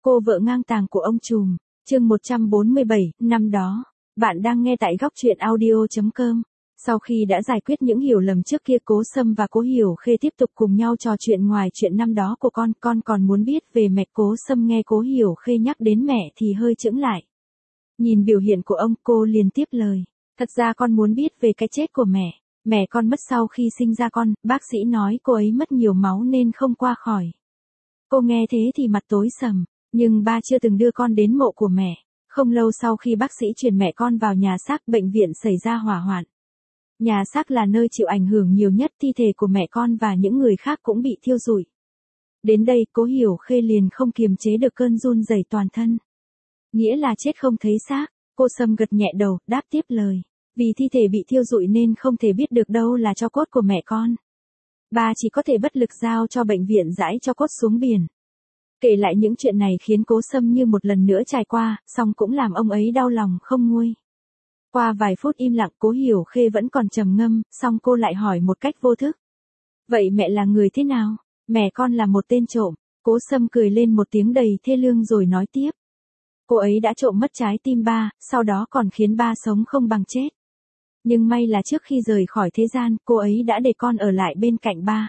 Cô vợ ngang tàng của ông trùm, chương 147, năm đó. Bạn đang nghe tại góc truyện audio.com. Sau khi đã giải quyết những hiểu lầm trước kia, Cố Sâm và Cố Hiểu Khê tiếp tục cùng nhau trò chuyện. Ngoài chuyện năm đó của con còn muốn biết về mẹ. Cố Sâm nghe Cố Hiểu Khê nhắc đến mẹ thì hơi chững lại. Nhìn biểu hiện của ông, cô liền tiếp lời. Thật ra con muốn biết về cái chết của mẹ. Mẹ con mất sau khi sinh ra con, bác sĩ nói cô ấy mất nhiều máu nên không qua khỏi. Cô nghe thế thì mặt tối sầm, nhưng ba chưa từng đưa con đến mộ của mẹ. Không lâu sau khi bác sĩ chuyển mẹ con vào nhà xác, bệnh viện xảy ra hỏa hoạn. Nhà xác là nơi chịu ảnh hưởng nhiều nhất, thi thể của mẹ con và những người khác cũng bị thiêu rụi. Đến đây, Cố Hiểu Khê liền không kiềm chế được cơn run rẩy toàn thân. Nghĩa là chết không thấy xác. Cô Sâm gật nhẹ đầu, đáp tiếp lời. Vì thi thể bị thiêu rụi nên không thể biết được đâu là tro cốt của mẹ con. Ba chỉ có thể bất lực giao cho bệnh viện rải tro cốt xuống biển. Kể lại những chuyện này khiến Cố Sâm như một lần nữa trải qua, song cũng làm ông ấy đau lòng không nguôi. Qua vài phút im lặng, Cố Hiểu Khê vẫn còn trầm ngâm, song cô lại hỏi một cách vô thức. Vậy mẹ là người thế nào? Mẹ con là một tên trộm. Cố Sâm cười lên một tiếng đầy thê lương rồi nói tiếp. Cô ấy đã trộm mất trái tim ba, sau đó còn khiến ba sống không bằng chết. Nhưng may là trước khi rời khỏi thế gian, cô ấy đã để con ở lại bên cạnh ba.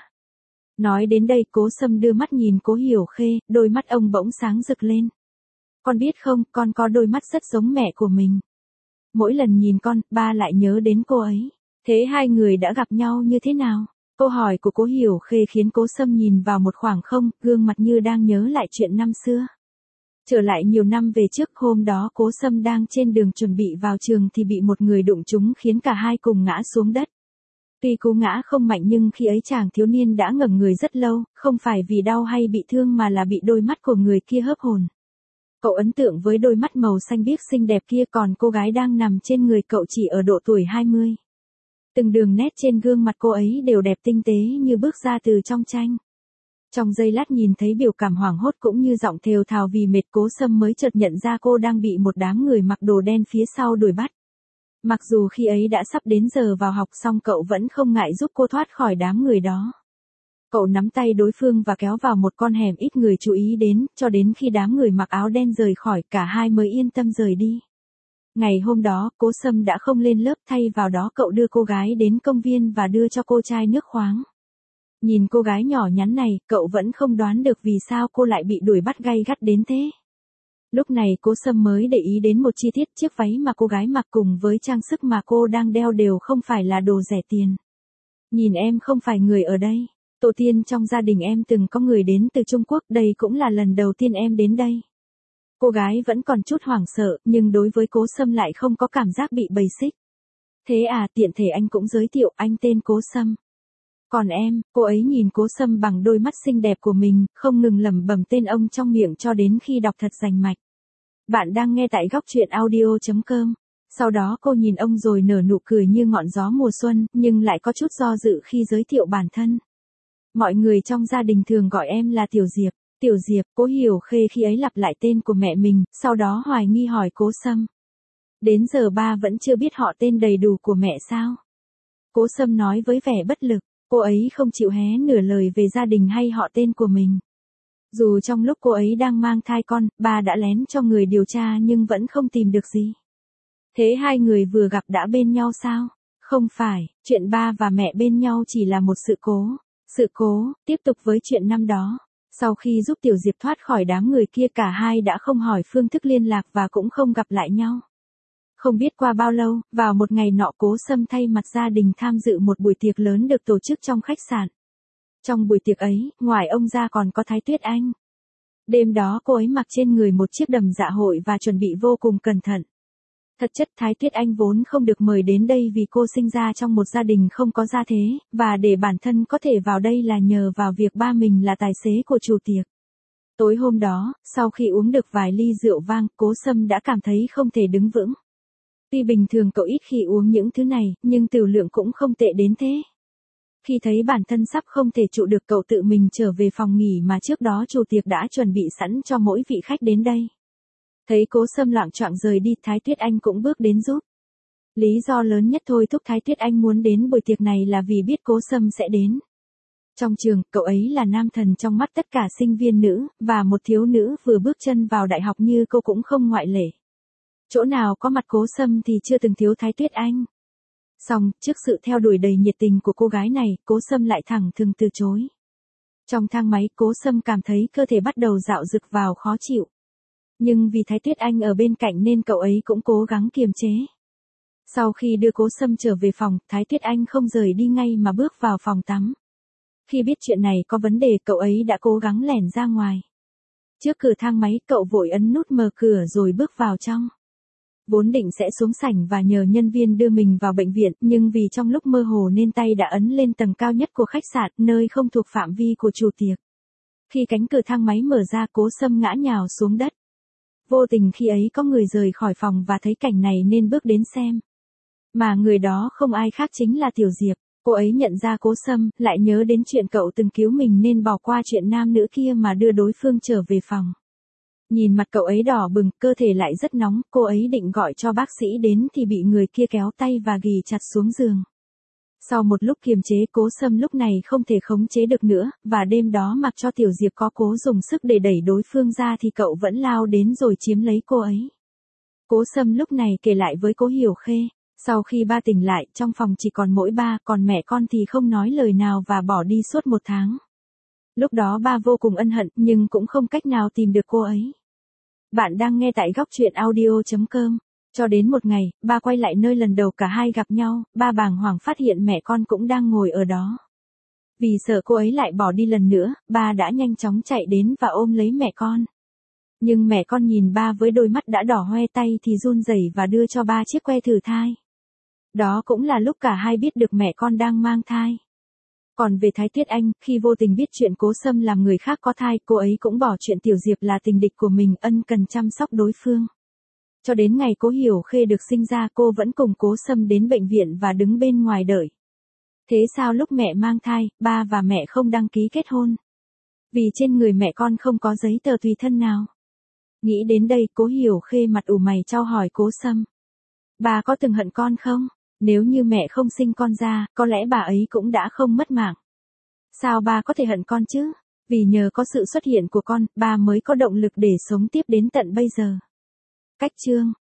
Nói đến đây, Cố Sâm đưa mắt nhìn Cố Hiểu Khê, đôi mắt ông bỗng sáng rực lên. Con biết không, con có đôi mắt rất giống mẹ của mình. Mỗi lần nhìn con, ba lại nhớ đến cô ấy. Thế hai người đã gặp nhau như thế nào? Câu hỏi của Cố Hiểu Khê khiến Cố Sâm nhìn vào một khoảng không, gương mặt như đang nhớ lại chuyện năm xưa. Trở lại nhiều năm về trước, hôm đó Cố Sâm đang trên đường chuẩn bị vào trường thì bị một người đụng trúng khiến cả hai cùng ngã xuống đất. Tuy cú ngã không mạnh nhưng khi ấy chàng thiếu niên đã ngẩng người rất lâu, không phải vì đau hay bị thương mà là bị đôi mắt của người kia hớp hồn. Cậu ấn tượng với đôi mắt màu xanh biếc xinh đẹp kia, còn cô gái đang nằm trên người cậu chỉ ở độ tuổi 20. Từng đường nét trên gương mặt cô ấy đều đẹp tinh tế như bước ra từ trong tranh. Trong giây lát nhìn thấy biểu cảm hoảng hốt cũng như giọng thều thào vì mệt, Cố Sâm mới chợt nhận ra cô đang bị một đám người mặc đồ đen phía sau đuổi bắt. Mặc dù khi ấy đã sắp đến giờ vào học, song cậu vẫn không ngại giúp cô thoát khỏi đám người đó. Cậu nắm tay đối phương và kéo vào một con hẻm ít người chú ý đến, cho đến khi đám người mặc áo đen rời khỏi, cả hai mới yên tâm rời đi. Ngày hôm đó, Cố Sâm đã không lên lớp, thay vào đó cậu đưa cô gái đến công viên và đưa cho cô chai nước khoáng. Nhìn cô gái nhỏ nhắn này, cậu vẫn không đoán được vì sao cô lại bị đuổi bắt gay gắt đến thế. Lúc này Cố Sâm mới để ý đến một chi tiết, chiếc váy mà cô gái mặc cùng với trang sức mà cô đang đeo đều không phải là đồ rẻ tiền. Nhìn em không phải người ở đây. Tổ tiên trong gia đình em từng có người đến từ Trung Quốc, đây cũng là lần đầu tiên em đến đây. Cô gái vẫn còn chút hoảng sợ, nhưng đối với Cố Sâm lại không có cảm giác bị bầy xích. Thế à, tiện thể anh cũng giới thiệu, anh tên Cố Sâm. Còn em, cô ấy nhìn Cố Sâm bằng đôi mắt xinh đẹp của mình, không ngừng lẩm bẩm tên ông trong miệng cho đến khi đọc thật rành mạch. Bạn đang nghe tại góc truyện audio.com. Sau đó cô nhìn ông rồi nở nụ cười như ngọn gió mùa xuân, nhưng lại có chút do dự khi giới thiệu bản thân. Mọi người trong gia đình thường gọi em là Tiểu Diệp. Tiểu Diệp. Cố Hiểu Khê khi ấy lặp lại tên của mẹ mình, sau đó hoài nghi hỏi Cố Sâm. Đến giờ ba vẫn chưa biết họ tên đầy đủ của mẹ sao? Cố Sâm nói với vẻ bất lực. Cô ấy không chịu hé nửa lời về gia đình hay họ tên của mình. Dù trong lúc cô ấy đang mang thai con, ba đã lén cho người điều tra nhưng vẫn không tìm được gì. Thế hai người vừa gặp đã bên nhau sao? Không phải, chuyện ba và mẹ bên nhau chỉ là một sự cố. Sự cố, tiếp tục với chuyện năm đó. Sau khi giúp Tiểu Diệp thoát khỏi đám người kia, cả hai đã không hỏi phương thức liên lạc và cũng không gặp lại nhau. Không biết qua bao lâu, vào một ngày nọ, Cố Sâm thay mặt gia đình tham dự một buổi tiệc lớn được tổ chức trong khách sạn. Trong buổi tiệc ấy, ngoài ông ra còn có Thái Tuyết Anh. Đêm đó cô ấy mặc trên người một chiếc đầm dạ hội và chuẩn bị vô cùng cẩn thận. Thật chất Thái Tuyết Anh vốn không được mời đến đây vì cô sinh ra trong một gia đình không có gia thế, và để bản thân có thể vào đây là nhờ vào việc ba mình là tài xế của chủ tiệc. Tối hôm đó, sau khi uống được vài ly rượu vang, Cố Sâm đã cảm thấy không thể đứng vững. Tuy bình thường cậu ít khi uống những thứ này, nhưng tửu lượng cũng không tệ đến thế. Khi thấy bản thân sắp không thể trụ được, cậu tự mình trở về phòng nghỉ mà trước đó chủ tiệc đã chuẩn bị sẵn cho mỗi vị khách đến đây. Thấy Cố Sâm loạng choạng rời đi, Thái Tuyết Anh cũng bước đến giúp. Lý do lớn nhất thôi thúc Thái Tuyết Anh muốn đến buổi tiệc này là vì biết Cố Sâm sẽ đến. Trong trường, cậu ấy là nam thần trong mắt tất cả sinh viên nữ, và một thiếu nữ vừa bước chân vào đại học như cô cũng không ngoại lệ. Chỗ nào có mặt Cố Sâm thì chưa từng thiếu Thái Tuyết Anh. Song, trước sự theo đuổi đầy nhiệt tình của cô gái này, Cố Sâm lại thẳng thừng từ chối. Trong thang máy, Cố Sâm cảm thấy cơ thể bắt đầu dạo dực vào khó chịu. Nhưng vì Thái Tuyết Anh ở bên cạnh nên cậu ấy cũng cố gắng kiềm chế. Sau khi đưa Cố Sâm trở về phòng, Thái Tuyết Anh không rời đi ngay mà bước vào phòng tắm. Khi biết chuyện này có vấn đề, cậu ấy đã cố gắng lẻn ra ngoài. Trước cửa thang máy, cậu vội ấn nút mở cửa rồi bước vào trong. Vốn định sẽ xuống sảnh và nhờ nhân viên đưa mình vào bệnh viện, nhưng vì trong lúc mơ hồ nên tay đã ấn lên tầng cao nhất của khách sạn, nơi không thuộc phạm vi của chủ tiệc. Khi cánh cửa thang máy mở ra, Cố Sâm ngã nhào xuống đất. Vô tình khi ấy có người rời khỏi phòng và thấy cảnh này nên bước đến xem. Mà người đó không ai khác chính là Tiểu Diệp. Cô ấy nhận ra Cố Sâm, lại nhớ đến chuyện cậu từng cứu mình nên bỏ qua chuyện nam nữ kia mà đưa đối phương trở về phòng. Nhìn mặt cậu ấy đỏ bừng, cơ thể lại rất nóng, cô ấy định gọi cho bác sĩ đến thì bị người kia kéo tay và ghì chặt xuống giường. Sau một lúc kiềm chế, Cố Sâm lúc này không thể khống chế được nữa, và đêm đó mặc cho Tiểu Diệp có cố dùng sức để đẩy đối phương ra thì cậu vẫn lao đến rồi chiếm lấy cô ấy. Cố Sâm lúc này kể lại với Cố Hiểu Khê. Sau khi ba tỉnh lại, trong phòng chỉ còn mỗi ba, còn mẹ con thì không nói lời nào và bỏ đi suốt 1 tháng. Lúc đó ba vô cùng ân hận, nhưng cũng không cách nào tìm được cô ấy. Bạn đang nghe tại góc truyện audio.com. Cho đến một ngày, ba quay lại nơi lần đầu cả hai gặp nhau, ba bàng hoàng phát hiện mẹ con cũng đang ngồi ở đó. Vì sợ cô ấy lại bỏ đi lần nữa, ba đã nhanh chóng chạy đến và ôm lấy mẹ con. Nhưng mẹ con nhìn ba với đôi mắt đã đỏ hoe tay thì run rẩy và đưa cho ba chiếc que thử thai. Đó cũng là lúc cả hai biết được mẹ con đang mang thai. Còn về Thái Tuyết Anh, khi vô tình biết chuyện Cố Sâm làm người khác có thai, cô ấy cũng bỏ chuyện Tiểu Diệp là tình địch của mình, ân cần chăm sóc đối phương. Cho đến ngày Cố Hiểu Khê được sinh ra, cô vẫn cùng Cố Sâm đến bệnh viện và đứng bên ngoài đợi. Thế sao lúc mẹ mang thai, ba và mẹ không đăng ký kết hôn? Vì trên người mẹ con không có giấy tờ tùy thân nào. Nghĩ đến đây, Cố Hiểu Khê mặt ủ mày chau hỏi Cố Sâm. Bà có từng hận con không? Nếu như mẹ không sinh con ra, có lẽ bà ấy cũng đã không mất mạng. Sao ba có thể hận con chứ? Vì nhờ có sự xuất hiện của con, ba mới có động lực để sống tiếp đến tận bây giờ. Cách chương